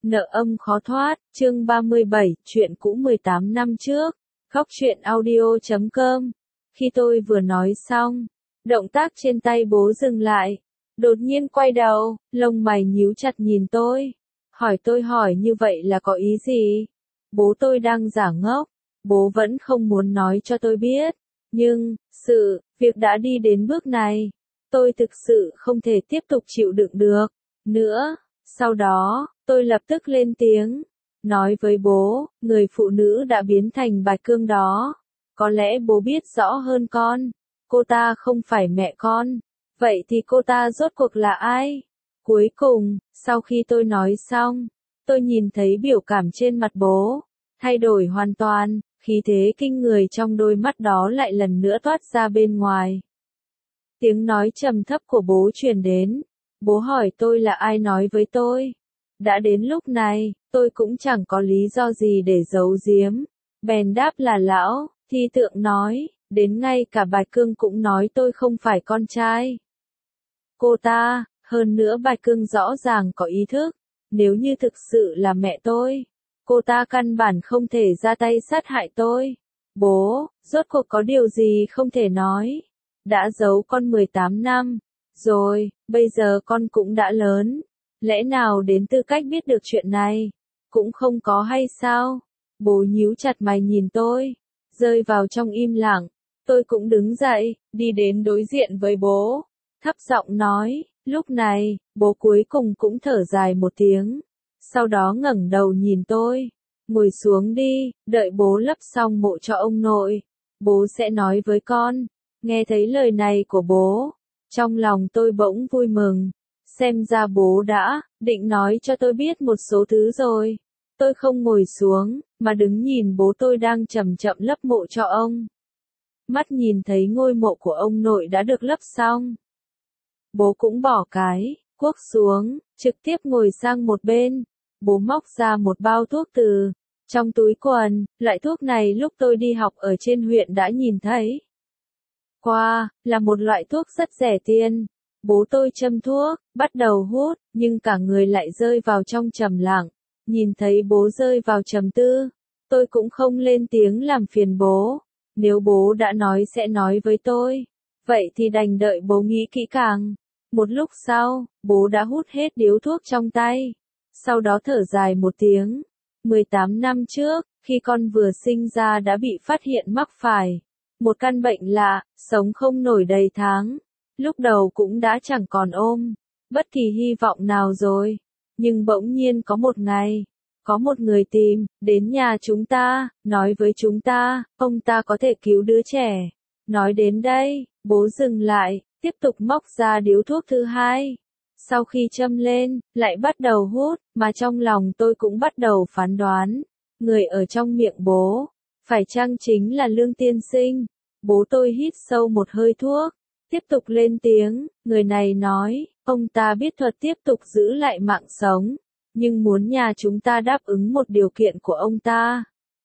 Nợ âm khó thoát, chương 37, chuyện cũ 18 năm trước. Khóc chuyện audio.com. Khi tôi vừa nói xong, động tác trên tay bố dừng lại. Đột nhiên quay đầu, lông mày nhíu chặt nhìn tôi. Hỏi tôi hỏi như vậy là có ý gì? Bố tôi đang giả ngốc. Bố vẫn không muốn nói cho tôi biết. Nhưng, việc đã đi đến bước này. Tôi thực sự không thể tiếp tục chịu đựng được nữa. Sau đó, tôi lập tức lên tiếng, nói với bố, người phụ nữ đã biến thành Bạch Cương đó. Có lẽ bố biết rõ hơn con. Cô ta không phải mẹ con. Vậy thì cô ta rốt cuộc là ai? Cuối cùng, sau khi tôi nói xong, tôi nhìn thấy biểu cảm trên mặt bố thay đổi hoàn toàn, khí thế kinh người trong đôi mắt đó lại lần nữa toát ra bên ngoài. Tiếng nói trầm thấp của bố truyền đến. Bố hỏi tôi là ai nói với tôi. Đã đến lúc này, tôi cũng chẳng có lý do gì để giấu giếm. Bèn đáp là lão, thi tượng nói, đến ngay cả Bạch Cương cũng nói tôi không phải con trai cô ta, hơn nữa Bạch Cương rõ ràng có ý thức. Nếu như thực sự là mẹ tôi, cô ta căn bản không thể ra tay sát hại tôi. Bố, rốt cuộc có điều gì không thể nói. Đã giấu con 18 năm. Rồi, bây giờ con cũng đã lớn. Lẽ nào đến tư cách biết được chuyện này? Cũng không có hay sao? Bố nhíu chặt mày nhìn tôi. Rơi vào trong im lặng. Tôi cũng đứng dậy, đi đến đối diện với bố. Thấp giọng nói, lúc này, bố cuối cùng cũng thở dài một tiếng. Sau đó ngẩng đầu nhìn tôi. Ngồi xuống đi, đợi bố lấp xong mộ cho ông nội. Bố sẽ nói với con. Nghe thấy lời này của bố. Trong lòng tôi bỗng vui mừng. Xem ra bố đã định nói cho tôi biết một số thứ rồi. Tôi không ngồi xuống, mà đứng nhìn bố tôi đang chậm chậm lấp mộ cho ông. Mắt nhìn thấy ngôi mộ của ông nội đã được lấp xong. Bố cũng bỏ cái cuốc xuống, trực tiếp ngồi sang một bên. Bố móc ra một bao thuốc từ trong túi quần. Loại thuốc này lúc tôi đi học ở trên huyện đã nhìn thấy qua, là một loại thuốc rất rẻ tiền. Bố tôi châm thuốc, bắt đầu hút, nhưng cả người lại rơi vào trong trầm lặng. Nhìn thấy bố rơi vào trầm tư, tôi cũng không lên tiếng làm phiền bố. Nếu bố đã nói sẽ nói với tôi, vậy thì đành đợi bố nghĩ kỹ càng. Một lúc sau, bố đã hút hết điếu thuốc trong tay. Sau đó thở dài một tiếng. 18 năm trước, khi con vừa sinh ra đã bị phát hiện mắc phải một căn bệnh lạ, sống không nổi đầy tháng. Lúc đầu cũng đã chẳng còn ôm bất kỳ hy vọng nào rồi. Nhưng bỗng nhiên có một ngày, có một người tìm đến nhà chúng ta, nói với chúng ta, ông ta có thể cứu đứa trẻ. Nói đến đây, bố dừng lại, tiếp tục móc ra điếu thuốc thứ hai. Sau khi châm lên, lại bắt đầu hút, mà trong lòng tôi cũng bắt đầu phán đoán. Người ở trong miệng bố, phải chăng chính là Lương tiên sinh? Bố tôi hít sâu một hơi thuốc, tiếp tục lên tiếng, người này nói, ông ta biết thuật tiếp tục giữ lại mạng sống, nhưng muốn nhà chúng ta đáp ứng một điều kiện của ông ta.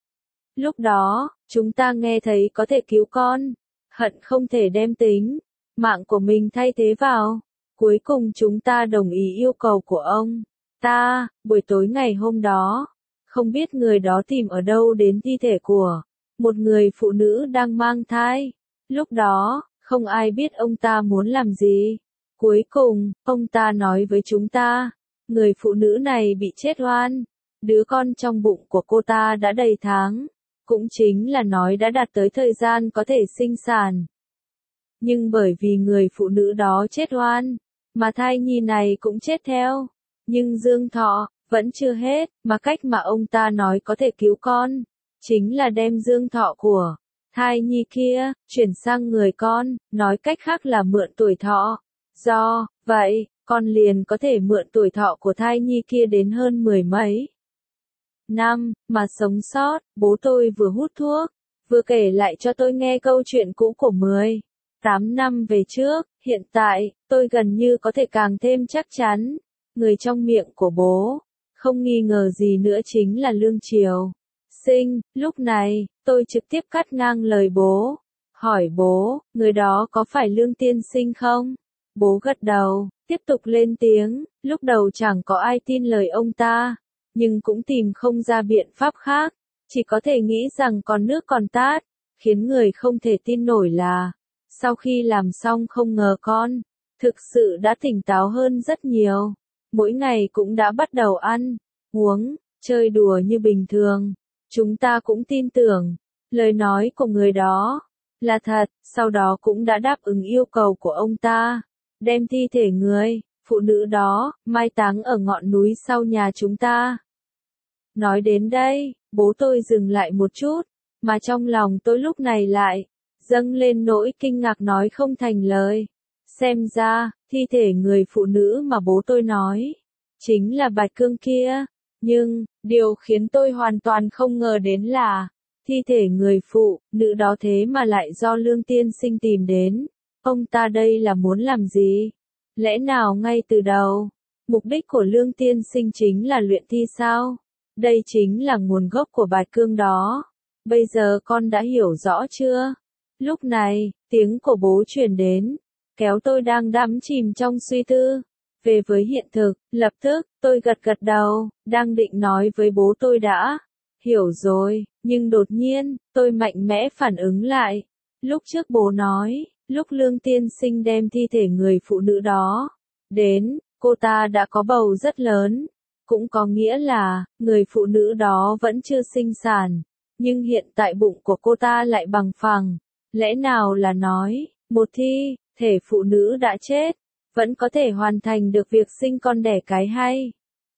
Lúc đó, chúng ta nghe thấy có thể cứu con, hận không thể đem tính mạng của mình thay thế vào. Cuối cùng chúng ta đồng ý yêu cầu của ông ta. Buổi tối ngày hôm đó, không biết người đó tìm ở đâu đến thi thể của một người phụ nữ đang mang thai. Lúc đó, không ai biết ông ta muốn làm gì. Cuối cùng, ông ta nói với chúng ta, người phụ nữ này bị chết oan. Đứa con trong bụng của cô ta đã đầy tháng, cũng chính là nói đã đạt tới thời gian có thể sinh sản. Nhưng bởi vì người phụ nữ đó chết oan, mà thai nhi này cũng chết theo. Nhưng dương thọ vẫn chưa hết, mà cách mà ông ta nói có thể cứu con, chính là đem dương thọ của thai nhi kia chuyển sang người con, nói cách khác là mượn tuổi thọ. Do vậy, con liền có thể mượn tuổi thọ của thai nhi kia đến hơn 10 mấy năm mà sống sót. Bố tôi vừa hút thuốc, vừa kể lại cho tôi nghe câu chuyện cũ của 18 năm về trước. Hiện tại, tôi gần như có thể càng thêm chắc chắn, người trong miệng của bố, không nghi ngờ gì nữa chính là Lương Triều Sinh. Lúc này, tôi trực tiếp cắt ngang lời bố. Hỏi bố, người đó có phải Lương tiên sinh không? Bố gật đầu, tiếp tục lên tiếng, lúc đầu chẳng có ai tin lời ông ta. nhưng cũng tìm không ra biện pháp khác, chỉ có thể nghĩ rằng còn nước còn tát, khiến người không thể tin nổi là, sau khi làm xong không ngờ con, thực sự đã tỉnh táo hơn rất nhiều, mỗi ngày cũng đã bắt đầu ăn, uống, chơi đùa như bình thường, chúng ta cũng tin tưởng, lời nói của người đó là thật, sau đó cũng đã đáp ứng yêu cầu của ông ta, đem thi thể người phụ nữ đó mai táng ở ngọn núi sau nhà chúng ta. Nói đến đây, bố tôi dừng lại một chút, mà trong lòng tôi lúc này lại dâng lên nỗi kinh ngạc nói không thành lời. Xem ra, thi thể người phụ nữ mà bố tôi nói, chính là Bạch Cương kia. Nhưng, điều khiến tôi hoàn toàn không ngờ đến là, thi thể người phụ nữ đó thế mà lại do Lương Tiên Sinh tìm đến. Ông ta đây là muốn làm gì? Lẽ nào ngay từ đầu, mục đích của Lương Tiên Sinh chính là luyện thi sao? Đây chính là nguồn gốc của Bạch Cương đó. Bây giờ con đã hiểu rõ chưa? Lúc này, tiếng của bố truyền đến, kéo tôi đang đắm chìm trong suy tư. Về với hiện thực, lập tức, tôi gật gật đầu, đang định nói với bố tôi đã hiểu rồi, nhưng đột nhiên, tôi mạnh mẽ phản ứng lại. Lúc trước bố nói, lúc Lương Tiên Sinh đem thi thể người phụ nữ đó đến, cô ta đã có bầu rất lớn, cũng có nghĩa là, người phụ nữ đó vẫn chưa sinh sản, nhưng hiện tại bụng của cô ta lại bằng phẳng. Lẽ nào là nói, một thi thể phụ nữ đã chết, vẫn có thể hoàn thành được việc sinh con đẻ cái hay?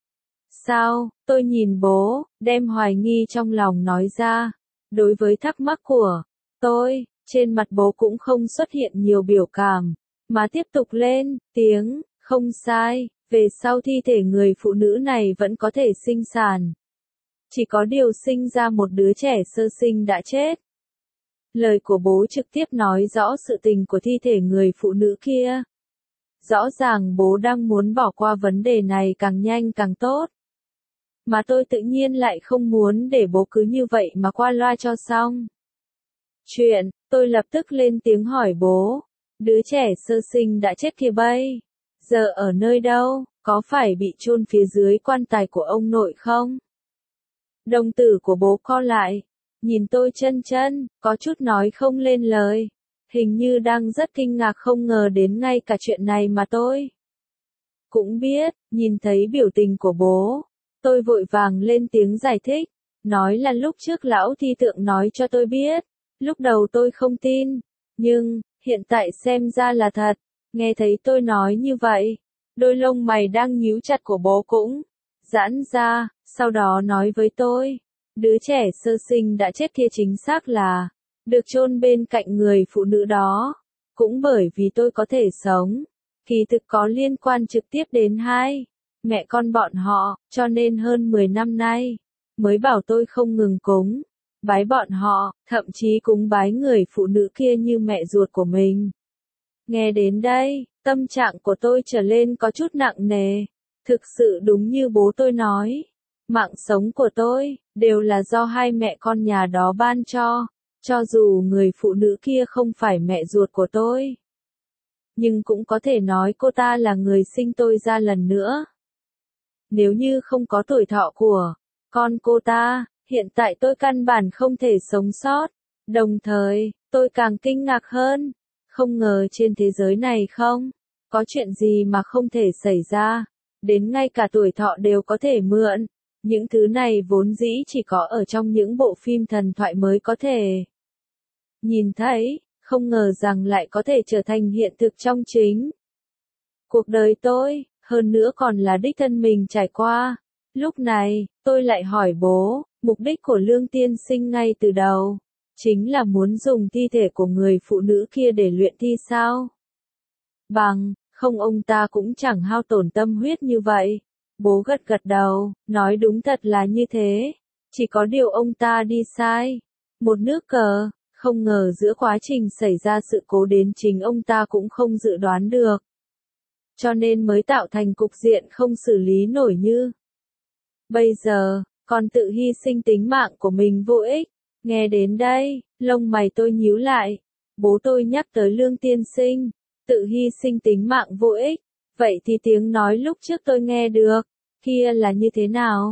Sao? Tôi nhìn bố, đem hoài nghi trong lòng nói ra. Đối với thắc mắc của tôi, trên mặt bố cũng không xuất hiện nhiều biểu cảm, mà tiếp tục lên tiếng, không sai, về sau thi thể người phụ nữ này vẫn có thể sinh sản. Chỉ có điều sinh ra một đứa trẻ sơ sinh đã chết. Lời của bố trực tiếp nói rõ sự tình của thi thể người phụ nữ kia. Rõ ràng bố đang muốn bỏ qua vấn đề này càng nhanh càng tốt. Mà tôi tự nhiên lại không muốn để bố cứ như vậy mà qua loa cho xong. Chuyện, tôi lập tức lên tiếng hỏi bố. Đứa trẻ sơ sinh đã chết kia bây giờ ở nơi đâu, có phải bị chôn phía dưới quan tài của ông nội không? Đồng tử của bố co lại, nhìn tôi chân chân, có chút nói không lên lời. Hình như đang rất kinh ngạc không ngờ đến ngay cả chuyện này mà tôi cũng biết, nhìn thấy biểu tình của bố. Tôi vội vàng lên tiếng giải thích, nói là lúc trước lão thi tượng nói cho tôi biết. Lúc đầu tôi không tin, nhưng, hiện tại xem ra là thật. Nghe thấy tôi nói như vậy, đôi lông mày đang nhíu chặt của bố cũng giãn ra, sau đó nói với tôi, đứa trẻ sơ sinh đã chết kia chính xác là được chôn bên cạnh người phụ nữ đó. Cũng bởi vì tôi có thể sống, kỳ thực có liên quan trực tiếp đến hai mẹ con bọn họ, cho nên hơn 10 năm nay, mới bảo tôi không ngừng cúng bái bọn họ, thậm chí cúng bái người phụ nữ kia như mẹ ruột của mình. Nghe đến đây, tâm trạng của tôi trở lên có chút nặng nề. Thực sự đúng như bố tôi nói, mạng sống của tôi đều là do hai mẹ con nhà đó ban cho dù người phụ nữ kia không phải mẹ ruột của tôi. Nhưng cũng có thể nói cô ta là người sinh tôi ra lần nữa. Nếu như không có tuổi thọ của con cô ta, hiện tại tôi căn bản không thể sống sót. Đồng thời, tôi càng kinh ngạc hơn. Không ngờ trên thế giới này không có chuyện gì mà không thể xảy ra. Đến ngay cả tuổi thọ đều có thể mượn. Những thứ này vốn dĩ chỉ có ở trong những bộ phim thần thoại mới có thể nhìn thấy, không ngờ rằng lại có thể trở thành hiện thực trong chính cuộc đời tôi, hơn nữa còn là đích thân mình trải qua. Lúc này, tôi lại hỏi bố, mục đích của Lương Tiên Sinh ngay từ đầu, chính là muốn dùng thi thể của người phụ nữ kia để luyện thi sao? Bằng, không ông ta cũng chẳng hao tổn tâm huyết như vậy. Bố gật gật đầu, nói đúng thật là như thế. Chỉ có điều ông ta đi sai một nước cờ, không ngờ giữa quá trình xảy ra sự cố đến chính ông ta cũng không dự đoán được. Cho nên mới tạo thành cục diện không xử lý nổi như bây giờ, còn tự hy sinh tính mạng của mình vô ích. Nghe đến đây, lông mày tôi nhíu lại. Bố tôi nhắc tới Lương Tiên Sinh, tự hy sinh tính mạng vô ích. Vậy thì tiếng nói lúc trước tôi nghe được, kia là như thế nào?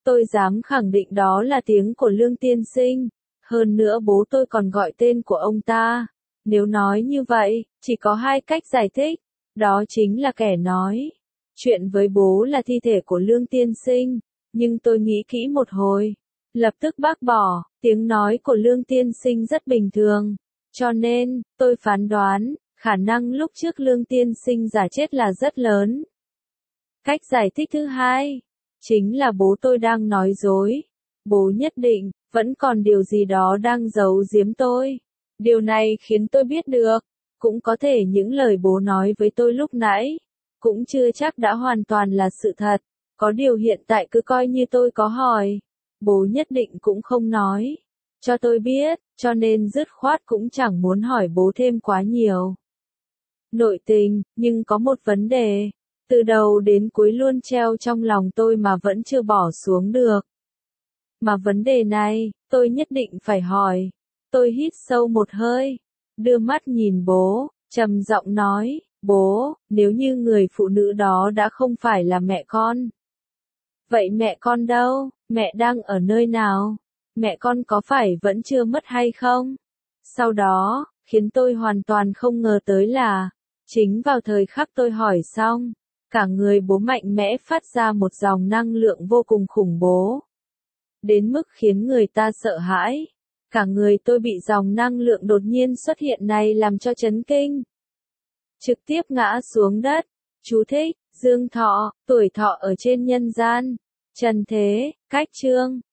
Tôi dám khẳng định đó là tiếng của Lương Tiên Sinh. Hơn nữa bố tôi còn gọi tên của ông ta. Nếu nói như vậy, chỉ có hai cách giải thích. Đó chính là kẻ nói chuyện với bố là thi thể của Lương Tiên Sinh. Nhưng tôi nghĩ kỹ một hồi. Lập tức bác bỏ, tiếng nói của Lương Tiên Sinh rất bình thường. Cho nên, tôi phán đoán, khả năng lúc trước Lương Tiên Sinh giả chết là rất lớn. Cách giải thích thứ hai, chính là bố tôi đang nói dối. Bố nhất định, vẫn còn điều gì đó đang giấu giếm tôi. Điều này khiến tôi biết được, cũng có thể những lời bố nói với tôi lúc nãy, cũng chưa chắc đã hoàn toàn là sự thật. Có điều hiện tại cứ coi như tôi có hỏi, bố nhất định cũng không nói cho tôi biết, cho nên dứt khoát cũng chẳng muốn hỏi bố thêm quá nhiều. Nội tình, nhưng có một vấn đề, từ đầu đến cuối luôn treo trong lòng tôi mà vẫn chưa bỏ xuống được. Mà vấn đề này, tôi nhất định phải hỏi. Tôi hít sâu một hơi, đưa mắt nhìn bố, trầm giọng nói, bố, nếu như người phụ nữ đó đã không phải là mẹ con. Vậy mẹ con đâu, mẹ đang ở nơi nào? Mẹ con có phải vẫn chưa mất hay không? Sau đó, khiến tôi hoàn toàn không ngờ tới là, chính vào thời khắc tôi hỏi xong, cả người bố mạnh mẽ phát ra một dòng năng lượng vô cùng khủng bố. Đến mức khiến người ta sợ hãi. Cả người tôi bị dòng năng lượng đột nhiên xuất hiện này làm cho chấn kinh. Trực tiếp ngã xuống đất. Chú thích, dương thọ, tuổi thọ ở trên nhân gian. Trần thế, cách chương.